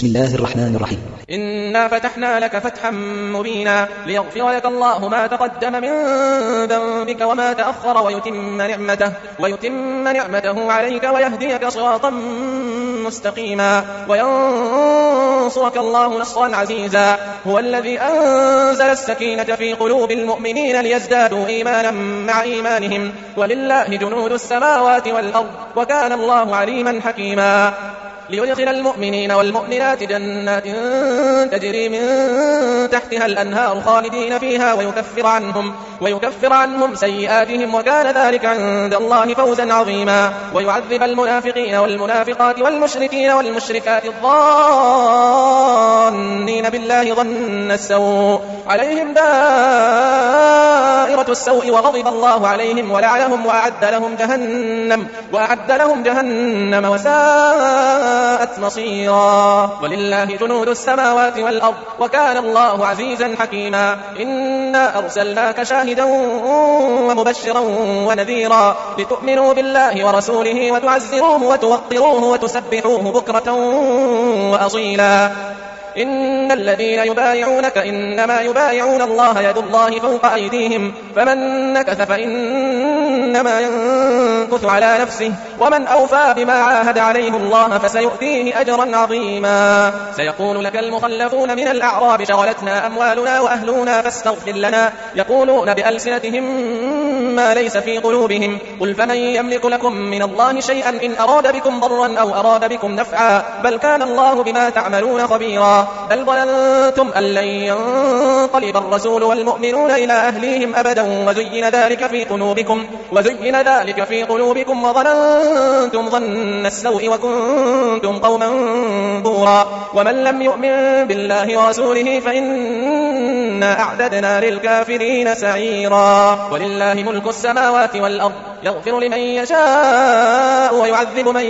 بسم الله الرحمن الرحيم. إنا فتحنا لك فتحا مبينا ليغفر لك الله ما تقدم من ذنبك وما تأخر ويتم نعمته عليك ويهديك صراطا مستقيما وينصرك الله نصرا عزيزا. هو الذي أنزل السكينة في قلوب المؤمنين ليزدادوا إيمانا مع إيمانهم ولله جنود السماوات والأرض وكان الله عليما حكيما. ليدخل المؤمنين والمؤمنات جنات تجري من تحتها الأنهار خالدين فيها ويكفر عنهم سيئاتهم وكان ذلك عند الله فوزا عظيما. ويعذب المنافقين والمنافقات والمشركين والمشركات الظانين بالله ظن السوء عليهم دائرة السوء وغضب الله عليهم ولعنهم وأعد لهم جهنم وساءت مصيرا. ولله جنود السماوات والأرض وكان الله عزيزا حكيما. إنا أرسلناك شاهدا ومبشرا ونذيرا لتؤمنوا بالله ورسوله وتعزروه وتوقروه وتسبحوه بكرة وأصيلا. إن الذين يبايعونك إنما يبايعون الله يد الله فوق أيديهم فمن نكث فإنما ينكث على نفسه ومن أوفى بما عاهد عليه الله فسيؤتيه أجرا عظيما. سيقول لك المخلفون من الأعراب شغلتنا أموالنا وأهلنا فاستغفر لنا يقولون بألسنتهم ما ليس في قلوبهم قل فمن يملك لكم من الله شيئا إن أراد بكم ضرا أو أراد بكم نفعا بل كان الله بما تعملون خبيرا. بل ظننتم أن لن ينقلب الرسول والمؤمنون إلى أهليهم أبدا وزين ذلك في قلوبكم وظننتم ظن السوء وكنتم قوما بورا. ومن لم يؤمن بالله ورسوله فإنا أعددنا للكافرين سعيرا. ولله ملك السماوات والأرض يغفر لمن يشاء ويعذب من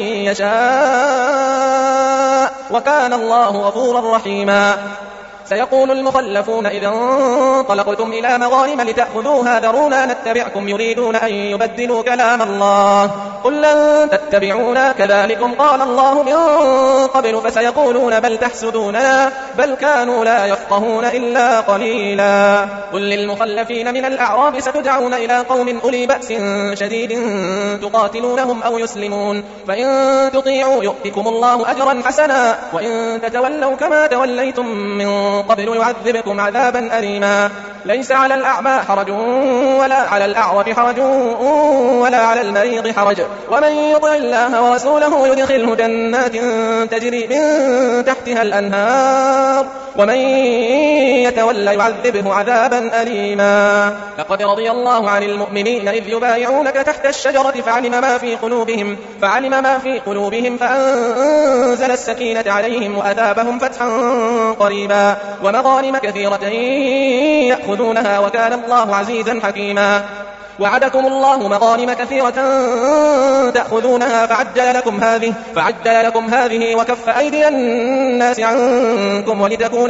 يشاء وكان الله غفورا رحيما. سيقول المخلفون إذا انطلقتم إلى مغانم لتأخذوها ذرونا نتبعكم يريدون أن يبدلوا كلام الله قل لن تتبعونا كذلكم قال الله من قبل فسيقولون بل تحسدوننا بل كانوا لا يفقهون إلا قليلا. قل للمخلفين من الأعراب ستدعون إلى قوم أولي بأس شديد تقاتلونهم أو يسلمون فإن تطيعوا يؤتكم الله أجرا حسنا وإن تتولوا كما توليتم من قبل يعذبكم عذابا أليما. ليس على الأعمى حرج ولا على الأعرج حرج ولا على المريض حرج ومن يطع الله ورسوله يدخله جنات تجري من تحتها الأنهار ومن يتولى يعذبه عذابا أليما. لقد رضي الله عن المؤمنين إذ يبايعونك تحت الشجرة فعلم ما في قلوبهم فأنزل السكينة عليهم وأثابهم فتحا قريبا ومغانم كثيرة يأخذونها وكان الله عزيزا حكيما. وعدكم الله مغانم كثيرة تأخذونها فعجل لكم هذه وكف أيدي الناس عنكم ولتكون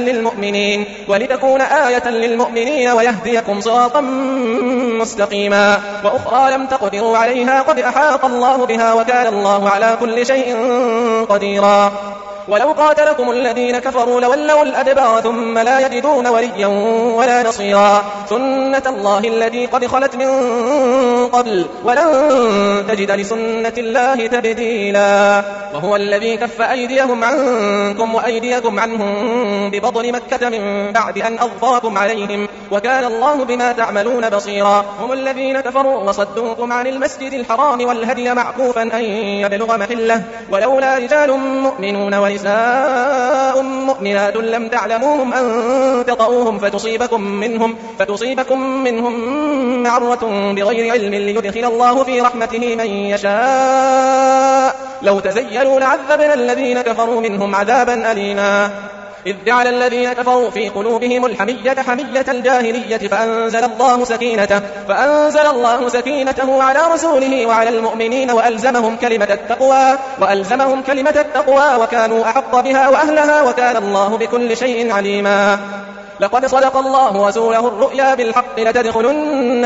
آية للمؤمنين ويهديكم صراطا مستقيما. وأخرى لم تقدروا عليها قد أحاط الله بها وكان الله على كل شيء قديرا. ولو قاتلكم الذين كفروا لولوا الأدبار ثم لا يجدون وليا ولا نصيرا. سنة الله التي قد خلت من قبل ولن تجد لسنة الله تبديلا. وهو الذي كف أيديهم عنكم وأيديكم عنهم ببطن مكة من بعد أن أظفركم عليهم وكان الله بما تعملون بصيرا. هم الذين كفروا وصدوكم عن المسجد الحرام والهدي معكوفا أن يبلغ محله ولولا رجال مؤمنون ونساء مؤمنات لم تعلموهم أن تطؤوهم فتصيبكم منهم معرة بغير علم ليدخل الله في رحمته من يشاء لو تزيلوا لعذبنا الذين كفروا منهم عذابا أليما. إذ جعل الذين كفروا في قلوبهم الحمية حمية الجاهلية فأنزل الله سكينته على رسوله وعلى المؤمنين وألزمهم كلمة التقوى وكانوا أحق بها وأهلها وكان الله بكل شيء عليما. لقد صدق الله رسوله الرؤيا بالحق لتدخلن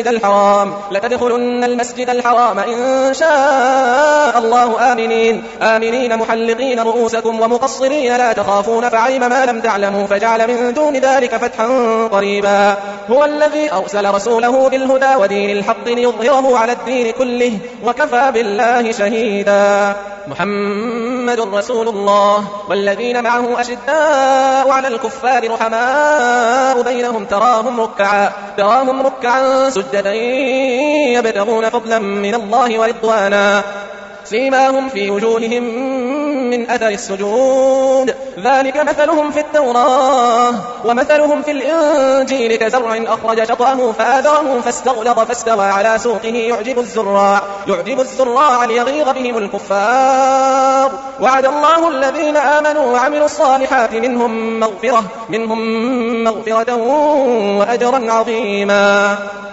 المسجد الحرام إن شاء الله آمنين محلقين رؤوسكم ومقصرين لا تخافون فعلم ما لم تعلموا فجعل من دون ذلك فتحا قريبا. هو الذي أرسل رسوله بالهدى ودين الحق ليظهره على الدين كله وكفى بالله شهيدا. محمد رسول الله والذين معه أشداء على الكفار رحماء بينهم تراهم ركعا سجدا يبتغون فضلا من الله ورضوانا سيماهم في وجوههم من أثر السجود ذلك مثلهم في التوراة ومثلهم في الإنجيل كزرع أخرج شطأه فآذره فاستغلظ فاستوى على سوقه يعجب الزراع ليغيظ بهم الكفار. وعد الله الذين آمنوا وعملوا الصالحات منهم مغفرة وأجرا عظيما.